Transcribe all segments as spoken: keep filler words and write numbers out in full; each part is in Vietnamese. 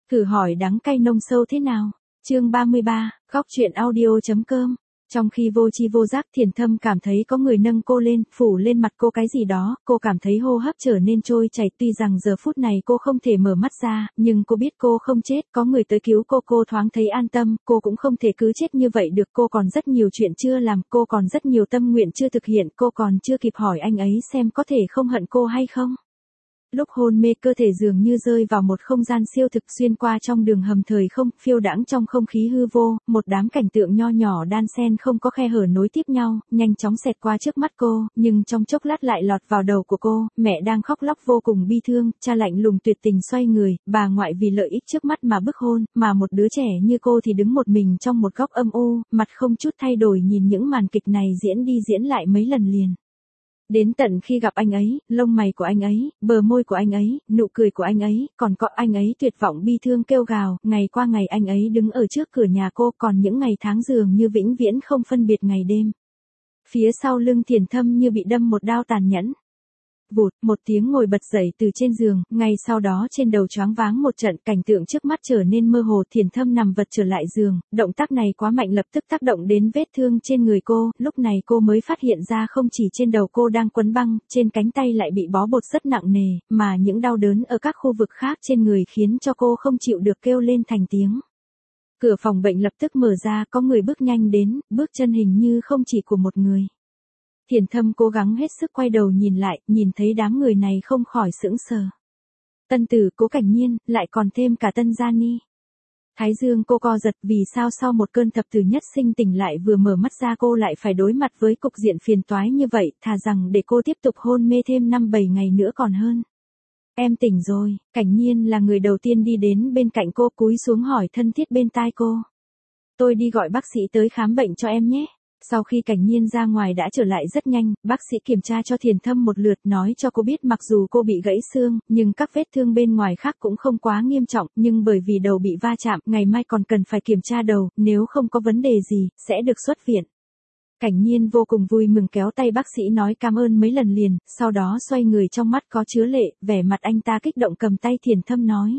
Thử hỏi đắng cay nông sâu thế nào? Chương ba mươi ba, góc chuyện audio.com. Trong khi vô tri vô giác Thiền Thâm cảm thấy có người nâng cô lên, phủ lên mặt cô cái gì đó, cô cảm thấy hô hấp trở nên trôi chảy, tuy rằng giờ phút này cô không thể mở mắt ra, nhưng cô biết cô không chết, có người tới cứu cô, cô thoáng thấy an tâm, cô cũng không thể cứ chết như vậy được, cô còn rất nhiều chuyện chưa làm, cô còn rất nhiều tâm nguyện chưa thực hiện, cô còn chưa kịp hỏi anh ấy xem có thể không hận cô hay không. Lúc hôn mê cơ thể dường như rơi vào một không gian siêu thực xuyên qua trong đường hầm thời không, phiêu đãng trong không khí hư vô, một đám cảnh tượng nho nhỏ đan xen không có khe hở nối tiếp nhau, nhanh chóng xẹt qua trước mắt cô, nhưng trong chốc lát lại lọt vào đầu của cô, mẹ đang khóc lóc vô cùng bi thương, cha lạnh lùng tuyệt tình xoay người, bà ngoại vì lợi ích trước mắt mà bức hôn, mà một đứa trẻ như cô thì đứng một mình trong một góc âm u, mặt không chút thay đổi nhìn những màn kịch này diễn đi diễn lại mấy lần liền. Đến tận khi gặp anh ấy, lông mày của anh ấy, bờ môi của anh ấy, nụ cười của anh ấy, còn có anh ấy tuyệt vọng bi thương kêu gào, ngày qua ngày anh ấy đứng ở trước cửa nhà cô, còn những ngày tháng dường như vĩnh viễn không phân biệt ngày đêm. Phía sau lưng Thiền Thâm như bị đâm một đao tàn nhẫn. Vụt, một tiếng ngồi bật dậy từ trên giường, ngay sau đó trên đầu choáng váng một trận, cảnh tượng trước mắt trở nên mơ hồ, Thiền Thâm nằm vật trở lại giường, động tác này quá mạnh lập tức tác động đến vết thương trên người cô, lúc này cô mới phát hiện ra không chỉ trên đầu cô đang quấn băng, trên cánh tay lại bị bó bột rất nặng nề, mà những đau đớn ở các khu vực khác trên người khiến cho cô không chịu được kêu lên thành tiếng. Cửa phòng bệnh lập tức mở ra, có người bước nhanh đến, bước chân hình như không chỉ của một người. Thiền Thâm cố gắng hết sức quay đầu nhìn lại, nhìn thấy đám người này không khỏi sững sờ. Tân Tử, Cố Cảnh Nhiên, lại còn thêm cả Tân Gia Ni. Thái dương cô co giật, vì sao sau một cơn thập tử nhất sinh tỉnh lại vừa mở mắt ra cô lại phải đối mặt với cục diện phiền toái như vậy, thà rằng để cô tiếp tục hôn mê thêm năm bảy ngày nữa còn hơn. Em tỉnh rồi, Cảnh Nhiên là người đầu tiên đi đến bên cạnh cô, cúi xuống hỏi thân thiết bên tai cô. Tôi đi gọi bác sĩ tới khám bệnh cho em nhé. Sau khi Cảnh Nhiên ra ngoài đã trở lại rất nhanh, bác sĩ kiểm tra cho Thiền Thâm một lượt, nói cho cô biết mặc dù cô bị gãy xương, nhưng các vết thương bên ngoài khác cũng không quá nghiêm trọng, nhưng bởi vì đầu bị va chạm, ngày mai còn cần phải kiểm tra đầu, nếu không có vấn đề gì, sẽ được xuất viện. Cảnh Nhiên vô cùng vui mừng kéo tay bác sĩ nói cảm ơn mấy lần liền, sau đó xoay người trong mắt có chứa lệ, vẻ mặt anh ta kích động cầm tay Thiền Thâm nói.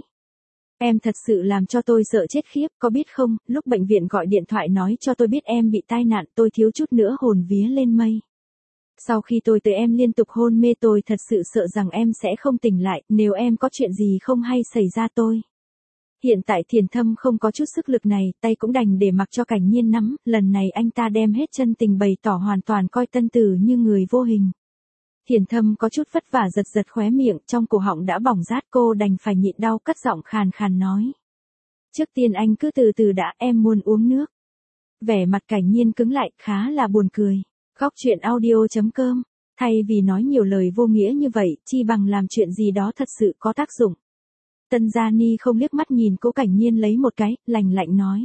Em thật sự làm cho tôi sợ chết khiếp, có biết không, lúc bệnh viện gọi điện thoại nói cho tôi biết em bị tai nạn, tôi thiếu chút nữa hồn vía lên mây. Sau khi tôi tới em liên tục hôn mê tôi thật sự sợ rằng em sẽ không tỉnh lại, nếu em có chuyện gì không hay xảy ra tôi. Hiện tại Thiền Thâm không có chút sức lực này, tay cũng đành để mặc cho Cảnh Nhiên nắm, lần này anh ta đem hết chân tình bày tỏ hoàn toàn coi Tân Tử như người vô hình. Thiền Thâm có chút vất vả giật giật khóe miệng, trong cổ họng đã bỏng rát, cô đành phải nhịn đau cất giọng khàn khàn nói. Trước tiên anh cứ từ từ đã, em muốn uống nước. Vẻ mặt Cảnh Nhiên cứng lại, khá là buồn cười. Góc chuyện audio.com, thay vì nói nhiều lời vô nghĩa như vậy, chi bằng làm chuyện gì đó thật sự có tác dụng. Tân Gia Ni không liếc mắt nhìn cô Cảnh Nhiên lấy một cái, lành lạnh nói.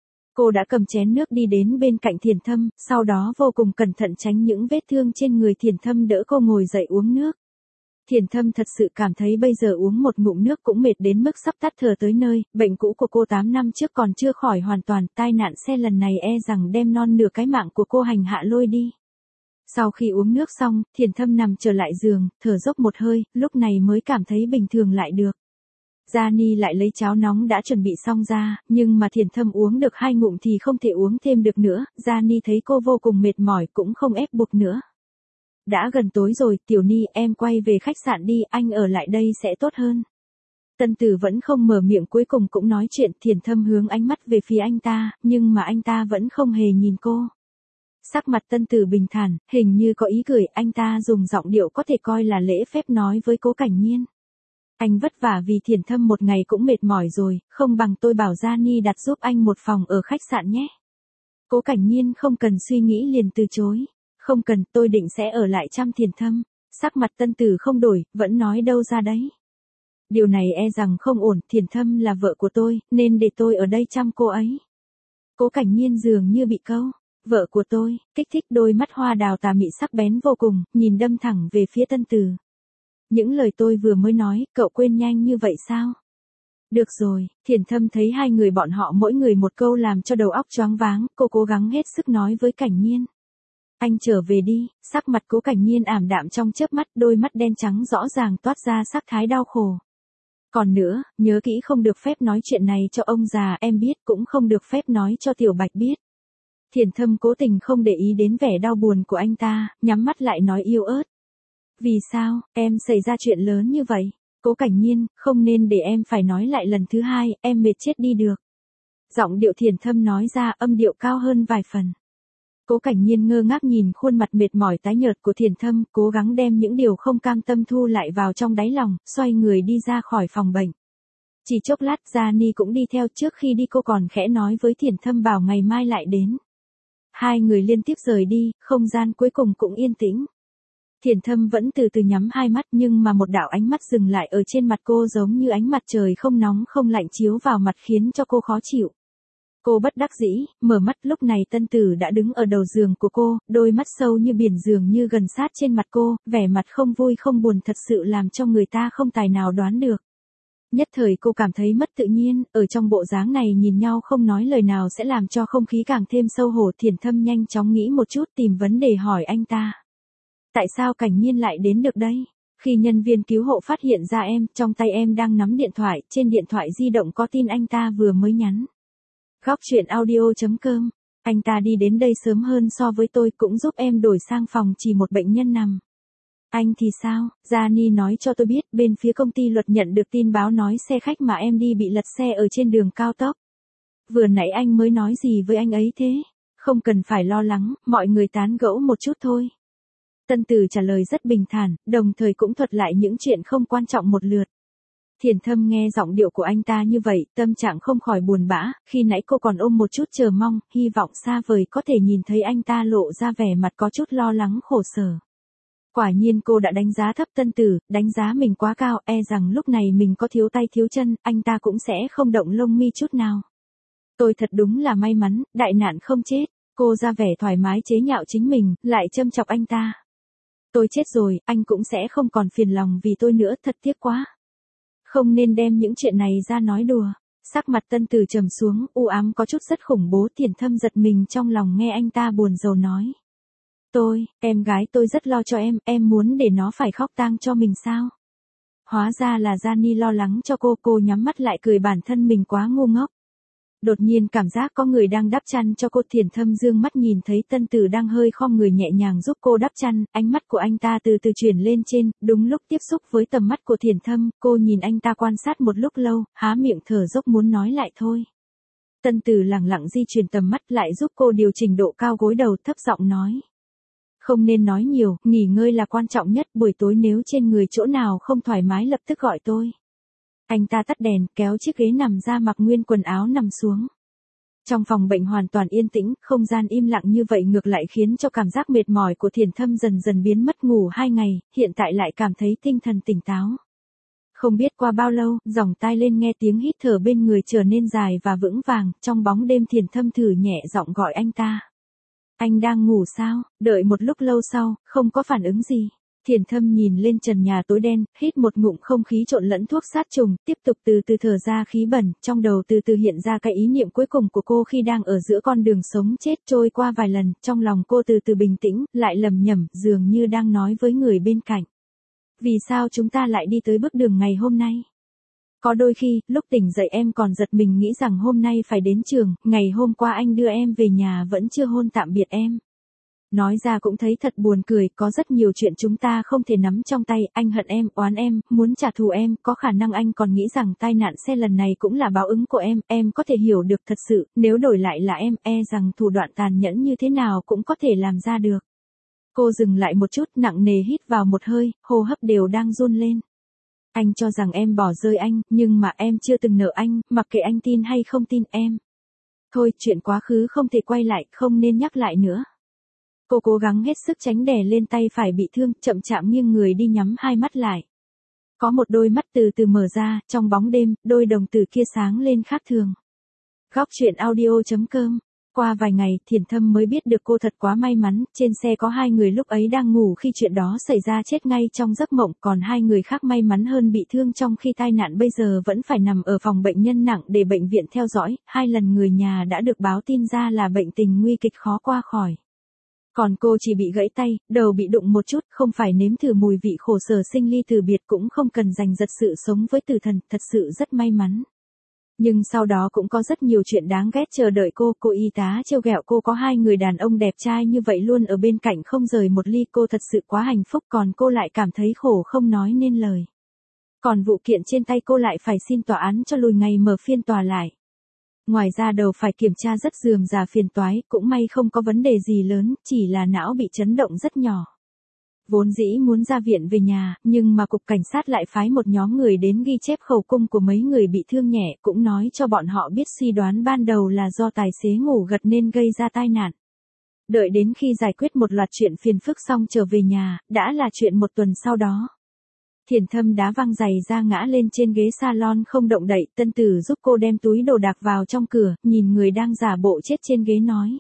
Cô đã cầm chén nước đi đến bên cạnh Thiền Thâm, sau đó vô cùng cẩn thận tránh những vết thương trên người Thiền Thâm đỡ cô ngồi dậy uống nước. Thiền Thâm thật sự cảm thấy bây giờ uống một ngụm nước cũng mệt đến mức sắp tắt thở tới nơi, bệnh cũ của cô tám năm trước còn chưa khỏi hoàn toàn, tai nạn xe lần này e rằng đem non nửa cái mạng của cô hành hạ lôi đi. Sau khi uống nước xong, Thiền Thâm nằm trở lại giường, thở dốc một hơi, lúc này mới cảm thấy bình thường lại được. Gia Ni lại lấy cháo nóng đã chuẩn bị xong ra, nhưng mà Thiền Thâm uống được hai ngụm thì không thể uống thêm được nữa, Gia Ni thấy cô vô cùng mệt mỏi cũng không ép buộc nữa. Đã gần tối rồi, Tiểu Ni em quay về khách sạn đi, anh ở lại đây sẽ tốt hơn. Tân Tử vẫn không mở miệng, cuối cùng cũng nói chuyện, Thiền Thâm hướng ánh mắt về phía anh ta, nhưng mà anh ta vẫn không hề nhìn cô. Sắc mặt Tân Tử bình thản, hình như có ý cười, anh ta dùng giọng điệu có thể coi là lễ phép nói với Cố Cảnh Nhiên. Anh vất vả vì Thiền Thâm một ngày cũng mệt mỏi rồi, không bằng tôi bảo Gia Ni đặt giúp anh một phòng ở khách sạn nhé. Cố Cảnh Nhiên không cần suy nghĩ liền từ chối. Không cần, tôi định sẽ ở lại chăm Thiền Thâm. Sắc mặt Tân Tử không đổi, vẫn nói đâu ra đấy. Điều này e rằng không ổn, Thiền Thâm là vợ của tôi, nên để tôi ở đây chăm cô ấy. Cố Cảnh Nhiên dường như bị câu. Vợ của tôi, kích thích đôi mắt hoa đào tà mị sắc bén vô cùng, nhìn đâm thẳng về phía Tân Tử. Những lời tôi vừa mới nói, cậu quên nhanh như vậy sao? Được rồi, Thiền Thâm thấy hai người bọn họ mỗi người một câu làm cho đầu óc choáng váng, cô cố gắng hết sức nói với Cảnh Nhiên. Anh trở về đi, sắc mặt Cố Cảnh Nhiên ảm đạm trong chớp mắt, đôi mắt đen trắng rõ ràng toát ra sắc thái đau khổ. Còn nữa, nhớ kỹ không được phép nói chuyện này cho ông già em biết, cũng không được phép nói cho Tiểu Bạch biết. Thiền Thâm cố tình không để ý đến vẻ đau buồn của anh ta, nhắm mắt lại nói yếu ớt. Vì sao, em xảy ra chuyện lớn như vậy? Cố Cảnh Nhiên, không nên để em phải nói lại lần thứ hai, em mệt chết đi được. Giọng điệu Thiền Thâm nói ra âm điệu cao hơn vài phần. Cố Cảnh Nhiên ngơ ngác nhìn khuôn mặt mệt mỏi tái nhợt của Thiền Thâm, cố gắng đem những điều không cam tâm thu lại vào trong đáy lòng, xoay người đi ra khỏi phòng bệnh. Chỉ chốc lát Gianni cũng đi theo, trước khi đi cô còn khẽ nói với Thiền Thâm bảo ngày mai lại đến. Hai người liên tiếp rời đi, không gian cuối cùng cũng yên tĩnh. Thiền Thâm vẫn từ từ nhắm hai mắt nhưng mà một đạo ánh mắt dừng lại ở trên mặt cô giống như ánh mặt trời không nóng không lạnh chiếu vào mặt khiến cho cô khó chịu. Cô bất đắc dĩ, mở mắt, lúc này Tân Tử đã đứng ở đầu giường của cô, đôi mắt sâu như biển dường như gần sát trên mặt cô, vẻ mặt không vui không buồn thật sự làm cho người ta không tài nào đoán được. Nhất thời cô cảm thấy mất tự nhiên, ở trong bộ dáng này nhìn nhau không nói lời nào sẽ làm cho không khí càng thêm sâu hổ. Thiền Thâm nhanh chóng nghĩ một chút tìm vấn đề hỏi anh ta. Tại sao Cảnh Nhiên lại đến được đây? Khi nhân viên cứu hộ phát hiện ra em, trong tay em đang nắm điện thoại, trên điện thoại di động có tin anh ta vừa mới nhắn. Góc truyện audio chấm com. Anh ta đi đến đây sớm hơn so với tôi, cũng giúp em đổi sang phòng chỉ một bệnh nhân nằm. Anh thì sao? Gianni nói cho tôi biết bên phía công ty luật nhận được tin báo nói xe khách mà em đi bị lật xe ở trên đường cao tốc. Vừa nãy anh mới nói gì với anh ấy thế? Không cần phải lo lắng, mọi người tán gẫu một chút thôi. Tân Tử trả lời rất bình thản, đồng thời cũng thuật lại những chuyện không quan trọng một lượt. Thiền Thâm nghe giọng điệu của anh ta như vậy, tâm trạng không khỏi buồn bã, khi nãy cô còn ôm một chút chờ mong, hy vọng xa vời có thể nhìn thấy anh ta lộ ra vẻ mặt có chút lo lắng khổ sở. Quả nhiên cô đã đánh giá thấp Tân Tử, đánh giá mình quá cao, e rằng lúc này mình có thiếu tay thiếu chân, anh ta cũng sẽ không động lông mi chút nào. Tôi thật đúng là may mắn, đại nạn không chết. Cô ra vẻ thoải mái chế nhạo chính mình, lại châm chọc anh ta. Tôi chết rồi, anh cũng sẽ không còn phiền lòng vì tôi nữa, thật tiếc quá. Không nên đem những chuyện này ra nói đùa. Sắc mặt Tân Tử trầm xuống, u ám có chút rất khủng bố. Thiền Thâm giật mình trong lòng nghe anh ta buồn rầu nói. Tôi, em gái tôi rất lo cho em, em muốn để nó phải khóc tang cho mình sao? Hóa ra là Gianni lo lắng cho cô, cô nhắm mắt lại cười bản thân mình quá ngu ngốc. Đột nhiên cảm giác có người đang đắp chăn cho cô. Thiền Thâm dương mắt nhìn thấy Tân Tử đang hơi khom người nhẹ nhàng giúp cô đắp chăn, ánh mắt của anh ta từ từ chuyển lên trên, đúng lúc tiếp xúc với tầm mắt của Thiền Thâm, cô nhìn anh ta quan sát một lúc lâu, há miệng thở dốc muốn nói lại thôi. Tân Tử lẳng lặng di chuyển tầm mắt lại giúp cô điều chỉnh độ cao gối đầu, thấp giọng nói. Không nên nói nhiều, nghỉ ngơi là quan trọng nhất, buổi tối nếu trên người chỗ nào không thoải mái lập tức gọi tôi. Anh ta tắt đèn, kéo chiếc ghế nằm ra mặc nguyên quần áo nằm xuống. Trong phòng bệnh hoàn toàn yên tĩnh, không gian im lặng như vậy ngược lại khiến cho cảm giác mệt mỏi của Thiền Thâm dần dần biến mất. Ngủ hai ngày, hiện tại lại cảm thấy tinh thần tỉnh táo. Không biết qua bao lâu, dòng tai lên nghe tiếng hít thở bên người trở nên dài và vững vàng, trong bóng đêm Thiền Thâm thử nhẹ giọng gọi anh ta. Anh đang ngủ sao? Đợi một lúc lâu sau, không có phản ứng gì. Thiền Thâm nhìn lên trần nhà tối đen, hít một ngụm không khí trộn lẫn thuốc sát trùng, tiếp tục từ từ thở ra khí bẩn, trong đầu từ từ hiện ra cái ý niệm cuối cùng của cô khi đang ở giữa con đường sống chết. Trôi qua vài lần, trong lòng cô từ từ bình tĩnh, lại lẩm nhẩm, dường như đang nói với người bên cạnh. Vì sao chúng ta lại đi tới bước đường ngày hôm nay? Có đôi khi, lúc tỉnh dậy em còn giật mình nghĩ rằng hôm nay phải đến trường, ngày hôm qua anh đưa em về nhà vẫn chưa hôn tạm biệt em. Nói ra cũng thấy thật buồn cười, có rất nhiều chuyện chúng ta không thể nắm trong tay, anh hận em, oán em, muốn trả thù em, có khả năng anh còn nghĩ rằng tai nạn xe lần này cũng là báo ứng của em, em có thể hiểu được thật sự, nếu đổi lại là em, e rằng thủ đoạn tàn nhẫn như thế nào cũng có thể làm ra được. Cô dừng lại một chút, nặng nề hít vào một hơi, hô hấp đều đang run lên. Anh cho rằng em bỏ rơi anh, nhưng mà em chưa từng nợ anh, mặc kệ anh tin hay không tin em. Thôi, chuyện quá khứ không thể quay lại, không nên nhắc lại nữa. Cô cố gắng hết sức tránh đè lên tay phải bị thương, chậm chạm nghiêng người đi nhắm hai mắt lại. Có một đôi mắt từ từ mở ra, trong bóng đêm, đôi đồng tử kia sáng lên khác thường. Góc truyện audio chấm com. Qua vài ngày, Thiền Thâm mới biết được cô thật quá may mắn, trên xe có hai người lúc ấy đang ngủ khi chuyện đó xảy ra chết ngay trong giấc mộng, còn hai người khác may mắn hơn bị thương trong khi tai nạn bây giờ vẫn phải nằm ở phòng bệnh nhân nặng để bệnh viện theo dõi, hai lần người nhà đã được báo tin ra là bệnh tình nguy kịch khó qua khỏi. Còn cô chỉ bị gãy tay, đầu bị đụng một chút, không phải nếm thử mùi vị khổ sở sinh ly từ biệt cũng không cần giành giật sự sống với tử thần, thật sự rất may mắn. Nhưng sau đó cũng có rất nhiều chuyện đáng ghét chờ đợi cô, cô y tá trêu ghẹo cô có hai người đàn ông đẹp trai như vậy luôn ở bên cạnh không rời một ly, cô thật sự quá hạnh phúc, còn cô lại cảm thấy khổ không nói nên lời. Còn vụ kiện trên tay cô lại phải xin tòa án cho lùi ngày mở phiên tòa lại. Ngoài ra đầu phải kiểm tra rất rườm rà phiền toái, cũng may không có vấn đề gì lớn, chỉ là não bị chấn động rất nhỏ. Vốn dĩ muốn ra viện về nhà, nhưng mà cục cảnh sát lại phái một nhóm người đến ghi chép khẩu cung của mấy người bị thương nhẹ, cũng nói cho bọn họ biết suy đoán ban đầu là do tài xế ngủ gật nên gây ra tai nạn. Đợi đến khi giải quyết một loạt chuyện phiền phức xong trở về nhà, đã là chuyện một tuần sau đó. Thiền Thâm đá văng giày ra ngã lên trên ghế salon không động đậy, Tân Tử giúp cô đem túi đồ đạc vào trong cửa, nhìn người đang giả bộ chết trên ghế nói.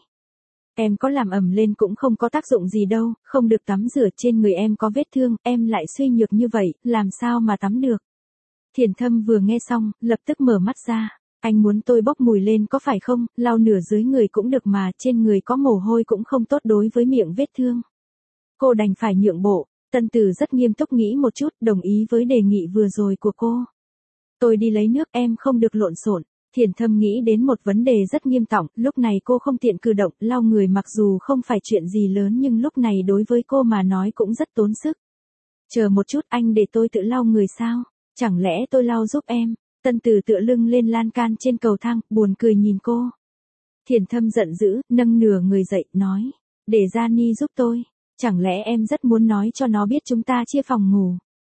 Em có làm ầm lên cũng không có tác dụng gì đâu, không được tắm rửa, trên người em có vết thương, em lại suy nhược như vậy, làm sao mà tắm được. Thiền Thâm vừa nghe xong, lập tức mở mắt ra. Anh muốn tôi bốc mùi lên có phải không, lau nửa dưới người cũng được mà, trên người có mồ hôi cũng không tốt đối với miệng vết thương. Cô đành phải nhượng bộ. Tân Tử rất nghiêm túc nghĩ một chút, đồng ý với đề nghị vừa rồi của cô. Tôi đi lấy nước, em không được lộn xộn. Thiền Thâm nghĩ đến một vấn đề rất nghiêm trọng, lúc này cô không tiện cử động, lau người mặc dù không phải chuyện gì lớn nhưng lúc này đối với cô mà nói cũng rất tốn sức. Chờ một chút, anh để tôi tự lau người sao? Chẳng lẽ tôi lau giúp em? Tân Tử tựa lưng lên lan can trên cầu thang, buồn cười nhìn cô. Thiền Thâm giận dữ, nâng nửa người dậy, nói. Để Gianni giúp tôi. Chẳng lẽ em rất muốn nói cho nó biết chúng ta chia phòng ngủ?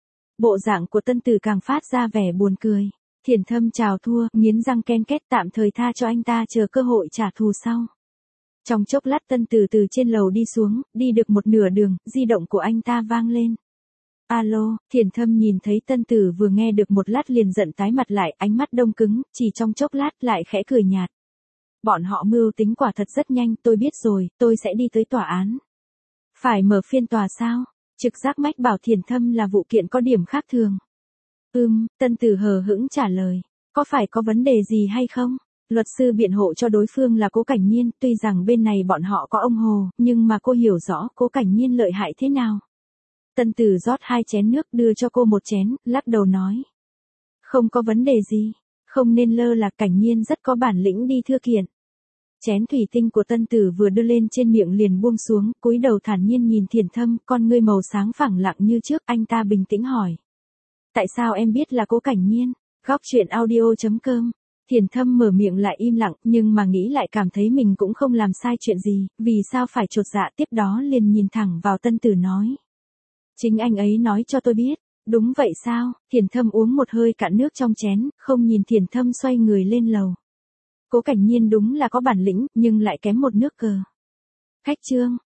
Bộ dạng của Tân Tử càng phát ra vẻ buồn cười. Thiền Thâm chào thua, nghiến răng ken két, tạm thời tha cho anh ta chờ cơ hội trả thù sau. Trong chốc lát Tân Tử từ trên lầu đi xuống, đi được một nửa đường, di động của anh ta vang lên. Alo, Thiền Thâm nhìn thấy Tân Tử vừa nghe được một lát liền giận tái mặt lại, ánh mắt đông cứng, chỉ trong chốc lát lại khẽ cười nhạt. Bọn họ mưu tính quả thật rất nhanh, tôi biết rồi, tôi sẽ đi tới tòa án. Phải mở phiên tòa sao? Trực giác mách bảo Thiền Thâm là vụ kiện có điểm khác thường. Ừm, Tân Tử hờ hững trả lời. Có phải có vấn đề gì hay không? Luật sư biện hộ cho đối phương là Cố Cảnh Nhiên, tuy rằng bên này bọn họ có ông Hồ, nhưng mà cô hiểu rõ Cố Cảnh Nhiên lợi hại thế nào. Tân Tử rót hai chén nước đưa cho cô một chén, lắc đầu nói. Không có vấn đề gì, không nên lơ là, Cảnh Nhiên rất có bản lĩnh đi thưa kiện. Chén thủy tinh của Tân Tử vừa đưa lên trên miệng liền buông xuống, cúi đầu thản nhiên nhìn Thiền Thâm, con ngươi màu sáng phẳng lặng như trước, anh ta bình tĩnh hỏi. Tại sao em biết là Cố Cảnh Nhiên? Góc truyện audio chấm com. Thiền Thâm mở miệng lại im lặng, nhưng mà nghĩ lại cảm thấy mình cũng không làm sai chuyện gì, vì sao phải chột dạ, tiếp đó liền nhìn thẳng vào Tân Tử nói. Chính anh ấy nói cho tôi biết. Đúng vậy sao? Thiền Thâm uống một hơi cạn nước trong chén, không nhìn Thiền Thâm xoay người lên lầu. Cố Cảnh Nhiên đúng là có bản lĩnh, nhưng lại kém một nước cờ. Khách trương,